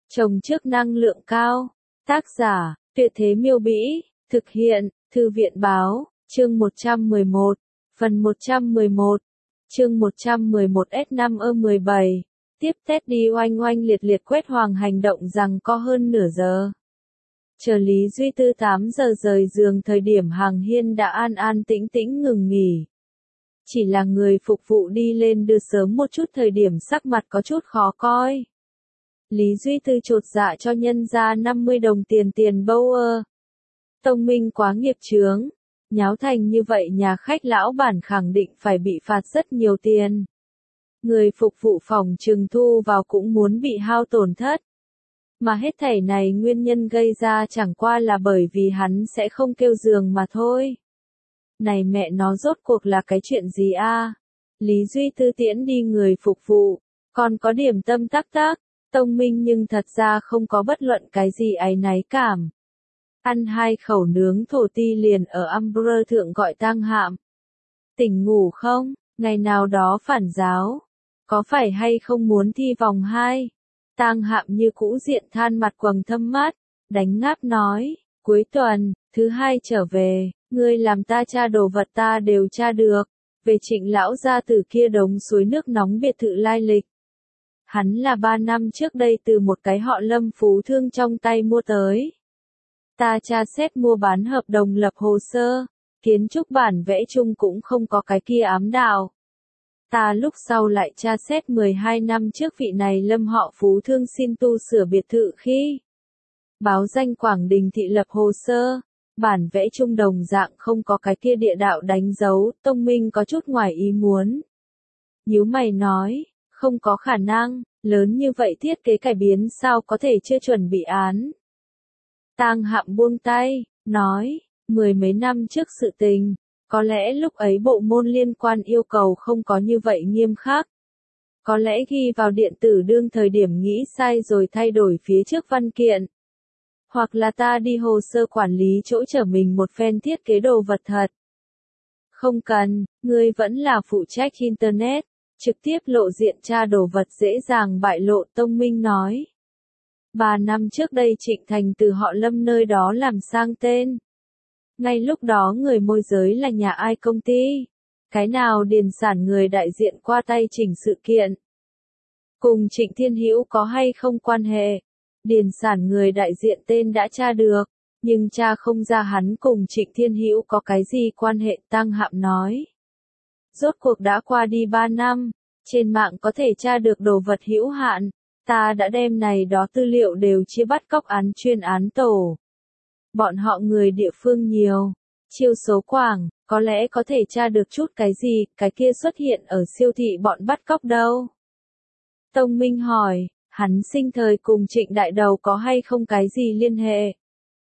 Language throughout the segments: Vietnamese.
Trồng trước năng lượng cao. Tác giả, Tuyệt Thế Miêu Bĩ. Thực hiện, Thư viện Báo. Chương 111. Phần 111. Chương 111S5E17. Tiếp Teddy oanh oanh liệt liệt quét hoàng hành động rằng có hơn nửa giờ. Chờ Lý Duy Tư 8 giờ rời giường thời điểm Hàng Hiên đã an an tĩnh tĩnh ngừng nghỉ. Chỉ là người phục vụ đi lên đưa sớm một chút thời điểm sắc mặt có chút khó coi. Lý Duy Tư chột dạ cho nhân ra 50 đồng tiền bâu ơ. Tông Minh quá nghiệp chướng. Nháo thành như vậy nhà khách lão bản khẳng định phải bị phạt rất nhiều tiền. Người phục vụ phòng trừng thu vào cũng muốn bị hao tổn thất. Mà hết thảy này nguyên nhân gây ra chẳng qua là bởi vì hắn sẽ không kêu giường mà thôi. Này mẹ nó rốt cuộc là cái chuyện gì a? Lý Duy Tư tiễn đi người phục vụ, còn có điểm tâm tắc. Tông Minh nhưng thật ra không có bất luận cái gì áy náy cảm. Ăn 2 khẩu nướng thổ ti liền ở Umbrella thượng gọi Tang Hạm. Tỉnh ngủ không? Ngày nào đó phản giáo. Có phải hay không muốn thi vòng 2? Tang Hạm như cũ diện than mặt quầng thâm mắt, đánh ngáp nói, cuối tuần, thứ 2 trở về, ngươi làm ta tra đồ vật ta đều tra được, về Trịnh lão gia tử kia đống suối nước nóng biệt thự lai lịch. Hắn là 3 năm trước đây từ một cái họ Lâm phú thương trong tay mua tới. Ta tra xét mua bán hợp đồng lập hồ sơ, kiến trúc bản vẽ chung cũng không có cái kia ám đạo. Ta lúc sau lại tra xét 12 năm trước vị này Lâm họ phú thương xin tu sửa biệt thự khi báo danh Quảng Đình thị lập hồ sơ, bản vẽ chung đồng dạng không có cái kia địa đạo đánh dấu. Tông Minh có chút ngoài ý muốn. Nhíu mày nói, không có khả năng, lớn như vậy thiết kế cải biến sao có thể chưa chuẩn bị án. Tang Hạm buông tay, nói, 10 mấy năm trước sự tình, có lẽ lúc ấy bộ môn liên quan yêu cầu không có như vậy nghiêm khắc. Có lẽ ghi vào điện tử đương thời điểm nghĩ sai rồi thay đổi phía trước văn kiện. Hoặc là ta đi hồ sơ quản lý chỗ chở mình một phen thiết kế đồ vật thật. Không cần, ngươi vẫn là phụ trách Internet, trực tiếp lộ diện tra đồ vật dễ dàng bại lộ. Tông Minh nói. 3 năm trước đây Trịnh Thành từ họ Lâm nơi đó làm sang tên. Ngay lúc đó người môi giới là nhà ai công ty? Cái nào điền sản người đại diện qua tay chỉnh sự kiện? Cùng Trịnh Thiên Hữu có hay không quan hệ? Điền sản người đại diện tên đã tra được, nhưng tra không ra hắn cùng Trịnh Thiên Hữu có cái gì quan hệ. Tang Hạm nói. Rốt cuộc đã qua đi 3 năm, trên mạng có thể tra được đồ vật hữu hạn. Ta đã đem này đó tư liệu đều chia bắt cóc án chuyên án tổ. Bọn họ người địa phương nhiều, chiêu số quảng, có lẽ có thể tra được chút cái gì, cái kia xuất hiện ở siêu thị bọn bắt cóc đâu. Tông Minh hỏi, hắn sinh thời cùng Trịnh Đại Đầu có hay không cái gì liên hệ?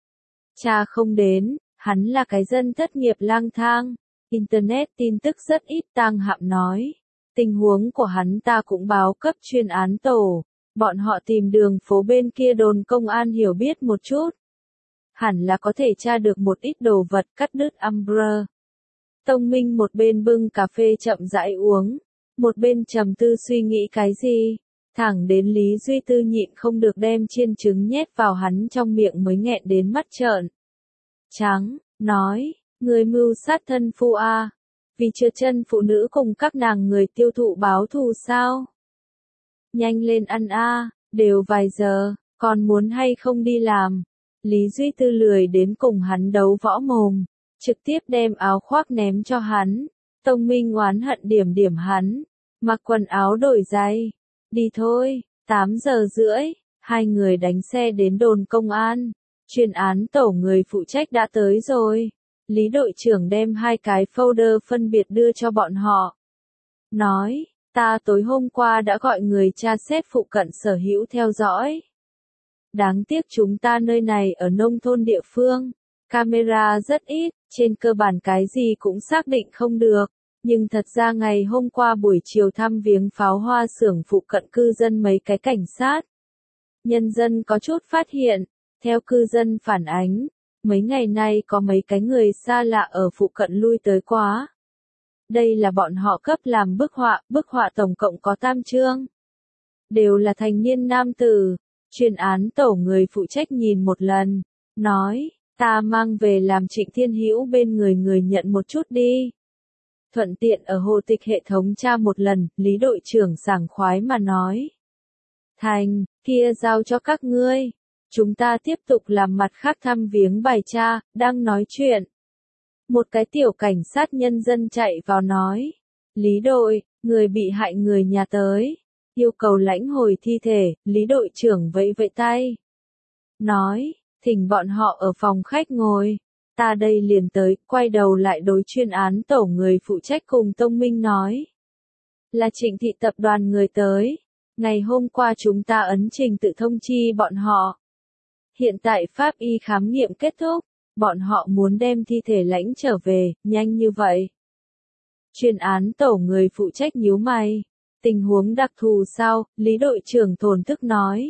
Cha không đến, hắn là cái dân thất nghiệp lang thang, Internet tin tức rất ít. Tang Hạm nói, tình huống của hắn ta cũng báo cấp chuyên án tổ, bọn họ tìm đường phố bên kia đồn công an hiểu biết một chút. Hẳn là có thể tra được một ít đồ vật. Cắt đứt Umbrella. Tông Minh một bên bưng cà phê chậm rãi uống, một bên trầm tư suy nghĩ cái gì, thẳng đến Lý Duy Tư nhịn không được đem chiên trứng nhét vào hắn trong miệng mới nghẹn đến mắt trợn trắng, nói, người mưu sát thân phu a, vì trượt chân phụ nữ cùng các nàng người tiêu thụ báo thù sao? Nhanh lên ăn a, đều vài giờ, còn muốn hay không đi làm? Lý Duy Tư lười đến cùng hắn đấu võ mồm, trực tiếp đem áo khoác ném cho hắn. Tông Minh oán hận điểm hắn, mặc quần áo đổi giày, đi thôi. 8 giờ rưỡi, hai người đánh xe đến đồn công an. Chuyên án tổ người phụ trách đã tới rồi. Lý đội trưởng đem 2 cái folder phân biệt đưa cho bọn họ. Nói, ta tối hôm qua đã gọi người tra xét phụ cận sở hữu theo dõi. Đáng tiếc chúng ta nơi này ở nông thôn địa phương, camera rất ít, trên cơ bản cái gì cũng xác định không được. Nhưng thật ra ngày hôm qua buổi chiều thăm viếng pháo hoa xưởng phụ cận cư dân mấy cái cảnh sát. Nhân dân có chút phát hiện, theo cư dân phản ánh, mấy ngày nay có mấy cái người xa lạ ở phụ cận lui tới quá. Đây là bọn họ cấp làm bức họa tổng cộng có 8 chương. Đều là thành niên nam tử. Chuyên án tổ người phụ trách nhìn một lần, nói, ta mang về làm Trịnh Thiên Hữu bên người người nhận một chút đi. Thuận tiện ở hồ tịch hệ thống tra một lần, Lý đội trưởng sảng khoái mà nói. Thành, kia giao cho các ngươi. Chúng ta tiếp tục làm mặt khác thăm viếng bài tra, đang nói chuyện. Một cái tiểu cảnh sát nhân dân chạy vào nói. Lý đội, người bị hại người nhà tới. Yêu cầu lãnh hồi thi thể, Lý đội trưởng vẫy vẫy tay. Nói, thỉnh bọn họ ở phòng khách ngồi. Ta đây liền tới, quay đầu lại đối chuyên án tổ người phụ trách cùng Tông Minh nói. Là Trịnh thị tập đoàn người tới. Ngày hôm qua chúng ta ấn trình tự thông chi bọn họ. Hiện tại pháp y khám nghiệm kết thúc, bọn họ muốn đem thi thể lãnh trở về, nhanh như vậy. Chuyên án tổ người phụ trách nhíu mày. Tình huống đặc thù sao, Lý đội trưởng thổn thức nói.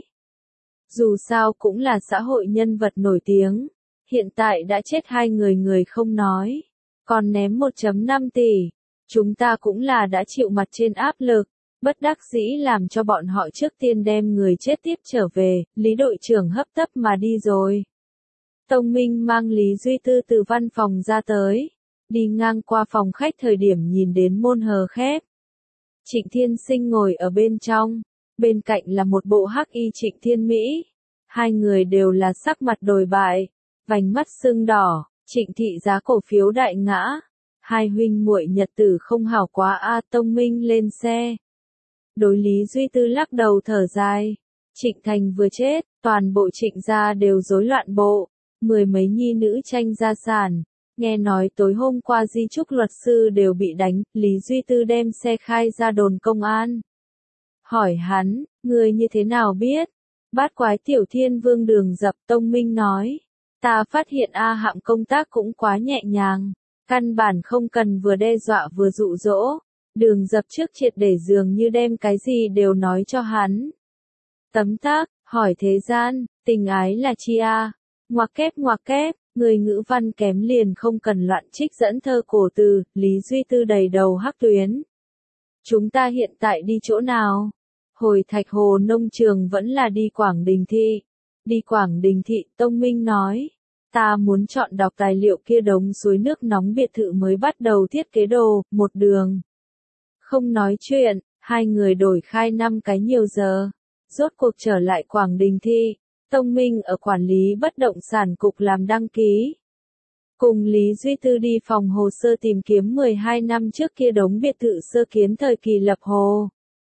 Dù sao cũng là xã hội nhân vật nổi tiếng. Hiện tại đã chết 2 người người không nói. Còn ném 1,5 tỷ. Chúng ta cũng là đã chịu mặt trên áp lực. Bất đắc dĩ làm cho bọn họ trước tiên đem người chết tiếp trở về. Lý đội trưởng hấp tấp mà đi rồi. Tông Minh mang Lý Duy Tư từ văn phòng ra tới. Đi ngang qua phòng khách thời điểm nhìn đến môn hờ khép. Trịnh Thiên Sinh ngồi ở bên trong. Bên cạnh là một bộ hắc y Trịnh Thiên Mỹ. 2 người đều là sắc mặt đồi bại. Vành mắt sưng đỏ, Trịnh thị giá cổ phiếu đại ngã. 2 huynh muội nhật tử không hảo quá a. Tông Minh lên xe. Đối Lý Duy Tư lắc đầu thở dài. Trịnh Thành vừa chết, toàn bộ Trịnh gia đều rối loạn bộ. 10 mấy nhi nữ tranh gia sản. Nghe nói tối hôm qua di trúc luật sư đều bị đánh, Lý Duy Tư đem xe khai ra đồn công an. Hỏi hắn, người như thế nào biết? Bát quái tiểu thiên vương Đường Dập. Tông Minh nói. Ta phát hiện A Hạm công tác cũng quá nhẹ nhàng. Căn bản không cần vừa đe dọa vừa dụ dỗ. Đường Dập trước triệt để dường như đem cái gì đều nói cho hắn. Tấm tắc, hỏi thế gian, tình ái là chi a? Ngoặc kép, người ngữ văn kém liền không cần loạn trích dẫn thơ cổ từ, Lý Duy Tư đầy đầu hắc tuyến. Chúng ta hiện tại đi chỗ nào? Hồi Thạch Hồ nông trường vẫn là đi Quảng Đình thị. Đi Quảng Đình thị, Tông Minh nói. Ta muốn chọn đọc tài liệu kia đống suối nước nóng biệt thự mới bắt đầu thiết kế đồ, một đường. Không nói chuyện, 2 người đổi khai 5 cái nhiều giờ. Rốt cuộc trở lại Quảng Đình thị. Tông Minh ở quản lý bất động sản cục làm đăng ký. Cùng Lý Duy Tư đi phòng hồ sơ tìm kiếm 12 năm trước kia đống biệt thự sơ kiến thời kỳ lập hồ.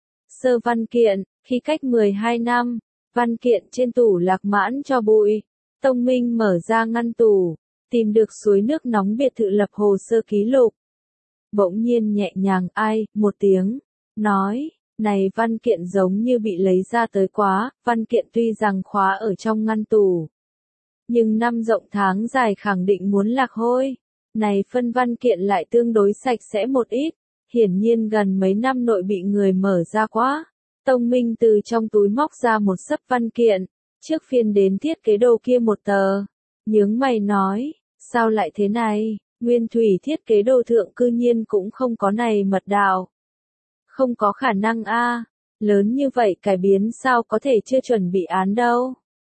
Sơ văn kiện, khi cách 12 năm, văn kiện trên tủ lạc mãn cho bụi. Tông Minh mở ra ngăn tủ, tìm được suối nước nóng biệt thự lập hồ sơ ký lục. Bỗng nhiên nhẹ nhàng ai, một tiếng, nói, này văn kiện giống như bị lấy ra tới quá, văn kiện tuy rằng khóa ở trong ngăn tủ. Nhưng năm rộng tháng dài khẳng định muốn lạc hôi. Này phân văn kiện lại tương đối sạch sẽ một ít, hiển nhiên gần mấy năm nội bị người mở ra quá. Tông Minh từ trong túi móc ra một xấp văn kiện, trước phiên đến thiết kế đồ kia một tờ. Nhướng mày nói, sao lại thế này, nguyên thủy thiết kế đồ thượng cư nhiên cũng không có này mật đạo. Không có khả năng a, lớn như vậy cải biến sao có thể chưa chuẩn bị án đâu.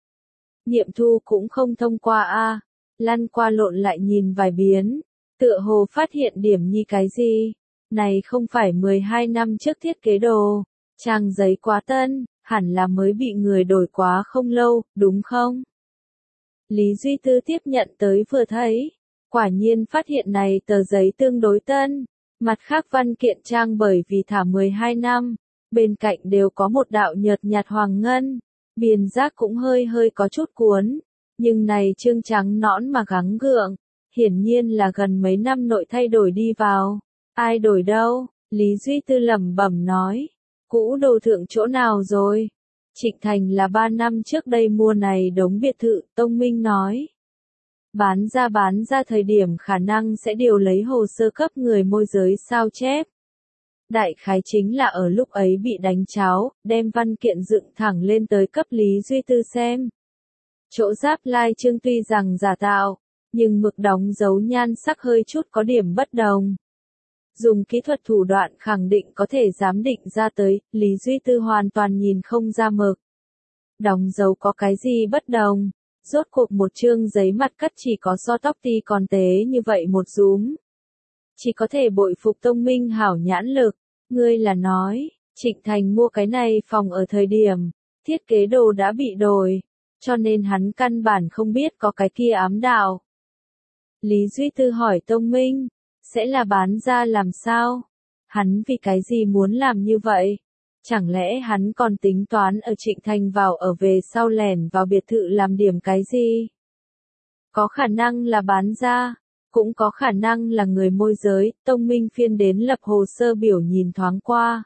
Nghiệm thu cũng không thông qua a, lăn qua lộn lại nhìn vài biến, tựa hồ phát hiện điểm nhi cái gì. Này không phải 12 năm trước thiết kế đồ, trang giấy quá tân, hẳn là mới bị người đổi quá không lâu, đúng không? Lý Duy Tư tiếp nhận tới vừa thấy, quả nhiên phát hiện này tờ giấy tương đối tân, mặt khác văn kiện trang bởi vì thả 12 năm, bên cạnh đều có một đạo nhợt nhạt hoàng ngân, biên giác cũng hơi có chút cuốn, nhưng này trương trắng nõn mà gắng gượng, hiển nhiên là gần mấy năm nội thay đổi đi vào. Ai đổi đâu? Lý Duy Tư lẩm bẩm nói. Cũ đồ thượng chỗ nào rồi? Trịnh Thành là 3 năm trước đây mua này đống biệt thự, Tông Minh nói. Bán ra thời điểm khả năng sẽ điều lấy hồ sơ cấp người môi giới sao chép. Đại khái chính là ở lúc ấy bị đánh cháo, đem văn kiện dựng thẳng lên tới cấp Lý Duy Tư xem. Chỗ giáp lai chương tuy rằng giả tạo, nhưng mực đóng dấu nhan sắc hơi chút có điểm bất đồng. Dùng kỹ thuật thủ đoạn khẳng định có thể giám định ra tới, Lý Duy Tư hoàn toàn nhìn không ra mực. Đóng dấu có cái gì bất đồng? Rốt cuộc một chương giấy mặt cắt chỉ có so tóc ti còn tế như vậy một rúm. Chỉ có thể bội phục Tông Minh hảo nhãn lực. Ngươi là nói, Trịnh Thành mua cái này phòng ở thời điểm, thiết kế đồ đã bị đổi, cho nên hắn căn bản không biết có cái kia ám đạo. Lý Duy Tư hỏi Tông Minh, sẽ là bán ra làm sao? Hắn vì cái gì muốn làm như vậy? Chẳng lẽ hắn còn tính toán ở Trịnh Thành vào ở về sau lẻn vào biệt thự làm điểm cái gì? Có khả năng là bán ra, cũng có khả năng là người môi giới. Tông Minh phiên đến lập hồ sơ biểu nhìn thoáng qua.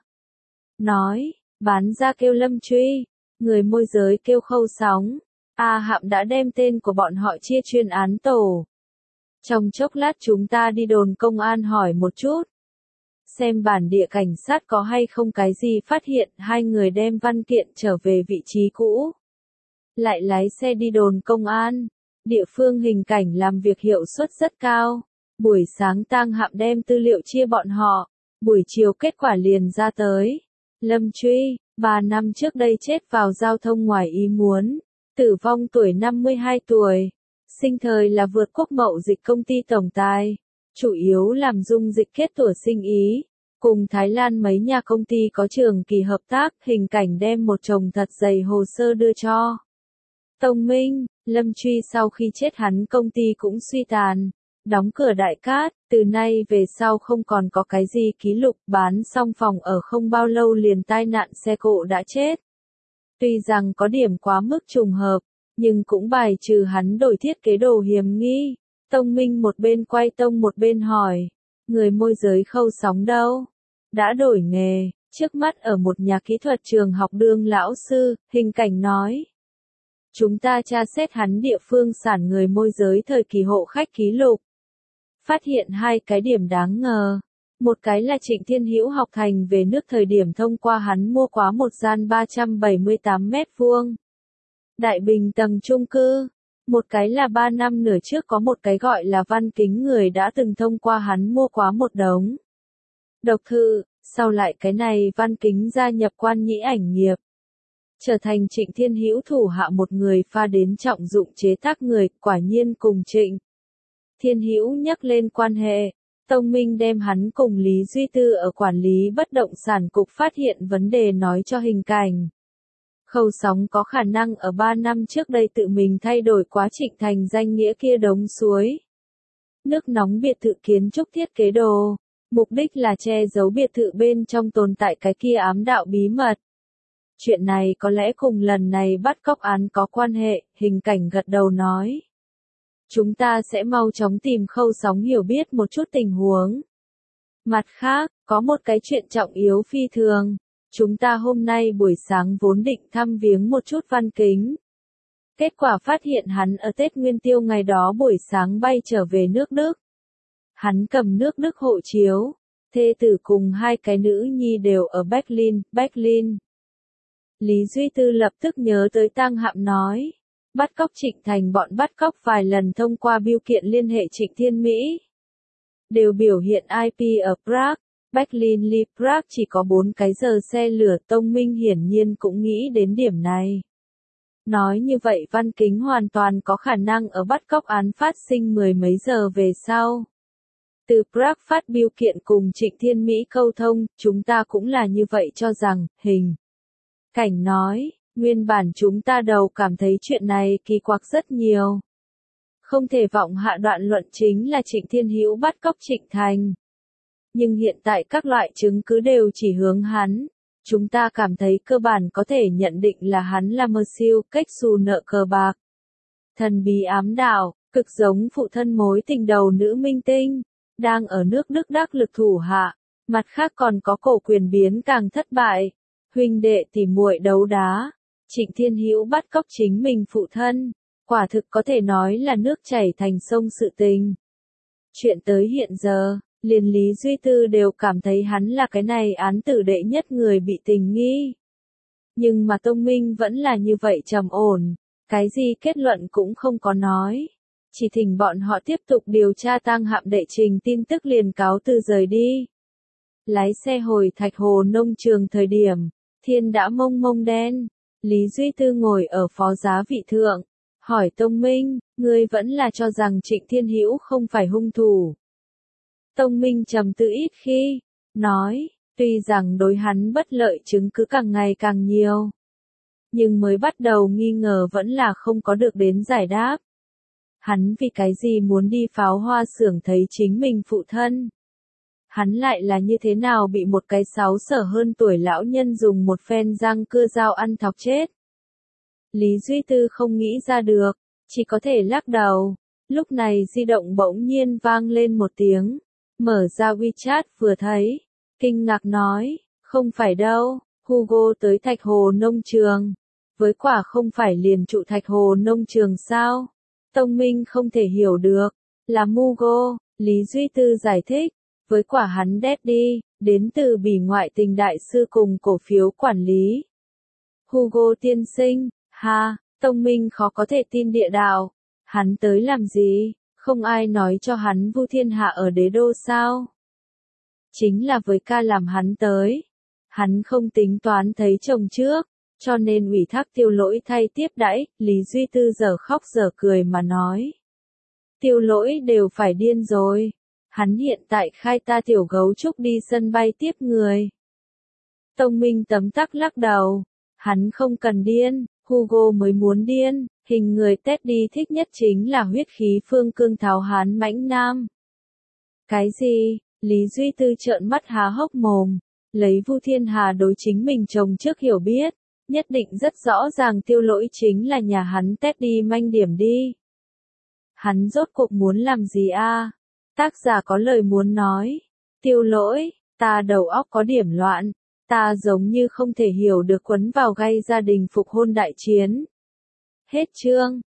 Nói, bán ra kêu Lâm Truy, người môi giới kêu Khâu Sóng. A Hạm đã đem tên của bọn họ chia chuyên án tổ. Trong chốc lát chúng ta đi đồn công an hỏi một chút. Xem bản địa cảnh sát có hay không cái gì phát hiện. Hai người đem văn kiện trở về vị trí cũ. Lại lái xe đi đồn công an. Địa phương hình cảnh làm việc hiệu suất rất cao. Buổi sáng Tang Hạm đem tư liệu chia bọn họ. Buổi chiều kết quả liền ra tới. Lâm Truy, 3 năm trước đây chết vào giao thông ngoài ý muốn. Tử vong tuổi 52 tuổi. Sinh thời là vượt quốc mậu dịch công ty tổng tài. Chủ yếu làm dung dịch kết tủa sinh ý. Cùng Thái Lan mấy nhà công ty có trường kỳ hợp tác. Hình cảnh đem một chồng thật dày hồ sơ đưa cho Tông Minh. Lâm Truy sau khi chết hắn công ty cũng suy tàn. Đóng cửa đại cát. Từ nay về sau không còn có cái gì ký lục. Bán xong phòng ở không bao lâu liền tai nạn xe cộ đã chết. Tuy rằng có điểm quá mức trùng hợp, nhưng cũng bài trừ hắn đổi thiết kế đồ hiểm nghi. Tông Minh một bên quay tông một bên hỏi. Người môi giới Khâu Sóng đâu? Đã đổi nghề, trước mắt ở một nhà kỹ thuật trường học đương lão sư. Hình cảnh nói. Chúng ta tra xét hắn địa phương sản người môi giới thời kỳ hộ khách ký lục. Phát hiện 2 cái điểm đáng ngờ. Một cái là Trịnh Thiên Hữu học thành về nước thời điểm thông qua hắn mua quá một gian 378 mét vuông. Đại bình tầng chung cư. Một cái là 3 năm nửa trước có một cái gọi là Văn Kính người đã từng thông qua hắn mua quá một đống độc thư. Sau lại cái này Văn Kính gia nhập Quan Nhĩ ảnh nghiệp. Trở thành Trịnh Thiên Hữu thủ hạ một người pha đến trọng dụng chế tác người. Quả nhiên cùng Trịnh Thiên Hữu nhắc lên quan hệ. Tông Minh đem hắn cùng Lý Duy Tư ở quản lý bất động sản cục phát hiện vấn đề nói cho hình cảnh. Khâu Sóng có khả năng ở 3 năm trước đây tự mình thay đổi quá Trịnh Thành danh nghĩa kia đống suối nước nóng biệt thự kiến trúc thiết kế đồ. Mục đích là che giấu biệt thự bên trong tồn tại cái kia ám đạo bí mật. Chuyện này có lẽ cùng lần này bắt cóc án có quan hệ. Hình cảnh gật đầu nói. Chúng ta sẽ mau chóng tìm Khâu Sóng hiểu biết một chút tình huống. Mặt khác, có một cái chuyện trọng yếu phi thường. Chúng ta hôm nay buổi sáng vốn định thăm viếng một chút Văn Kính. Kết quả phát hiện hắn ở Tết Nguyên Tiêu ngày đó buổi sáng bay trở về nước Đức. Hắn cầm nước Đức hộ chiếu. Thê tử cùng 2 cái nữ nhi đều ở Berlin. Lý Duy Tư lập tức nhớ tới Tang Hạm nói. Bắt cóc Trịnh Thành bọn bắt cóc vài lần thông qua bưu kiện liên hệ Trịnh Thiên Mỹ. Đều biểu hiện IP ở Prague. Berlin ly Prague chỉ có 4 cái giờ xe lửa. Tông Minh hiển nhiên cũng nghĩ đến điểm này. Nói như vậy Văn Kính hoàn toàn có khả năng ở bắt cóc án phát sinh 10 mấy giờ về sau. Từ Prague phát bưu kiện cùng Trịnh Thiên Mỹ câu thông. Chúng ta cũng là như vậy cho rằng. Hình cảnh nói. Nguyên bản chúng ta đầu cảm thấy chuyện này kỳ quặc rất nhiều. Không thể vọng hạ đoạn luận chính là Trịnh Thiên Hữu bắt cóc Trịnh Thành. Nhưng hiện tại các loại chứng cứ đều chỉ hướng hắn. Chúng ta cảm thấy cơ bản có thể nhận định là hắn là mơ siêu cách xù nợ cờ bạc. Thần bí ám đạo, cực giống phụ thân mối tình đầu nữ minh tinh. Đang ở nước Đức đắc lực thủ hạ. Mặt khác còn có cổ quyền biến càng thất bại. Huynh đệ tỉ muội đấu đá. Trịnh Thiên Hữu bắt cóc chính mình phụ thân, quả thực có thể nói là nước chảy thành sông sự tình. Chuyện tới hiện giờ, liền Lý Duy Tư đều cảm thấy hắn là cái này án tử đệ nhất người bị tình nghi. Nhưng mà Tông Minh vẫn là như vậy trầm ổn, cái gì kết luận cũng không có nói. Chỉ thỉnh bọn họ tiếp tục điều tra Tang Hạm đệ trình tin tức liền cáo từ rời đi. Lái xe hồi Thạch Hồ nông trường thời điểm, thiên đã mông mông đen. Lý Duy Tư ngồi ở phó giá vị thượng, hỏi Tông Minh, ngươi vẫn là cho rằng Trịnh Thiên Hữu không phải hung thủ. Tông Minh trầm tư ít khi, nói, tuy rằng đối hắn bất lợi chứng cứ càng ngày càng nhiều, nhưng mới bắt đầu nghi ngờ vẫn là không có được đến giải đáp. Hắn vì cái gì muốn đi pháo hoa xưởng thấy chính mình phụ thân? Hắn lại là như thế nào bị một cái 6 sở hơn tuổi lão nhân dùng một phen răng cưa dao ăn thọc chết? Lý Duy Tư không nghĩ ra được, chỉ có thể lắc đầu. Lúc này di động bỗng nhiên vang lên một tiếng, mở ra WeChat vừa thấy, kinh ngạc nói, không phải đâu, Hugo tới Thạch Hồ nông trường. Với quả không phải liền trụ Thạch Hồ nông trường sao? Tông Minh không thể hiểu được, là Hugo, Lý Duy Tư giải thích, với quả hắn daddy, đến từ Bỉ ngoại tình đại sư cùng cổ phiếu quản lý. Hugo tiên sinh, ha, Tông Minh khó có thể tin địa đạo, hắn tới làm gì, không ai nói cho hắn Vu Thiên Hạ ở đế đô sao? Chính là với ca làm hắn tới, hắn không tính toán thấy chồng trước, cho nên ủy thác Tiêu Lỗi thay tiếp đãi. Lý Duy Tư giờ khóc giờ cười mà nói. Tiêu Lỗi đều phải điên rồi, hắn hiện tại khai ta tiểu gấu trúc đi sân bay tiếp người. Tông Minh tấm tắc lắc đầu, hắn không cần điên, Hugo mới muốn điên, hình người Teddy thích nhất chính là huyết khí phương cương tháo hán mãnh nam. Cái gì? Lý Duy Tư trợn mắt há hốc mồm, lấy Vu Thiên Hà đối chính mình chồng trước hiểu biết, nhất định rất rõ ràng Tiêu Lỗi chính là nhà hắn Teddy manh điểm đi. Hắn rốt cuộc muốn làm gì a? Tác giả có lời muốn nói. Tiêu Lỗi, ta đầu óc có điểm loạn, ta giống như không thể hiểu được quấn vào gây gia đình phục hôn đại chiến. Hết chương.